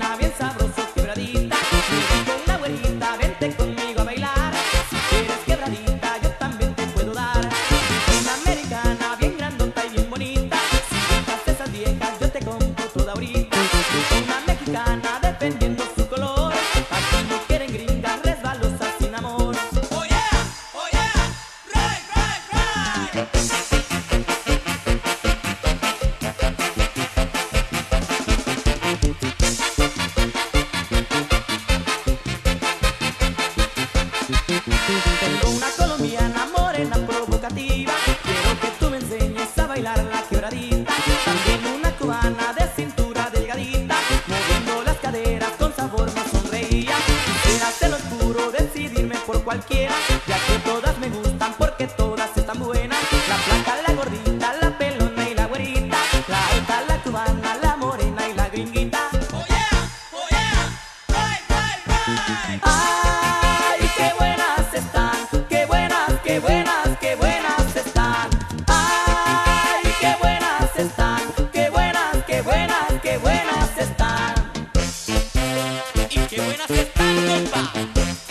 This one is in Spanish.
morena, bien sabroso, quebradita. Con la güerita, vente conmigo a bailar. Si quieres quebradita, yo también te puedo dar. Una americana, bien grandota y bien bonita. Si dejas esas viejas, yo te compro toda ahorita. Una mexicana, dependiendo su color. Aquí no quieren gringas resbalosas sin amor. Oh yeah, right, right, right. Tengo una colombiana morena provocativa. Quiero que tú me enseñes a bailar la quebradita. También una cubana de cintura delgadita, moviendo las caderas con sabor me sonreía. Quisiera te lo juro, decidirme por cualquiera, ya que todas me gustan porque todas están buenas. La flaca, la gordita, la pelona y la güerita, la alta, la cubana, la morena y la gringuita. Oh yeah, right, right, right. ¡Ay, qué buenas están! ¡Qué buenas, qué buenas, qué buenas están! ¡Ay, qué buenas están! ¡Qué buenas, qué buenas, qué buenas están! Y qué buenas están, compa.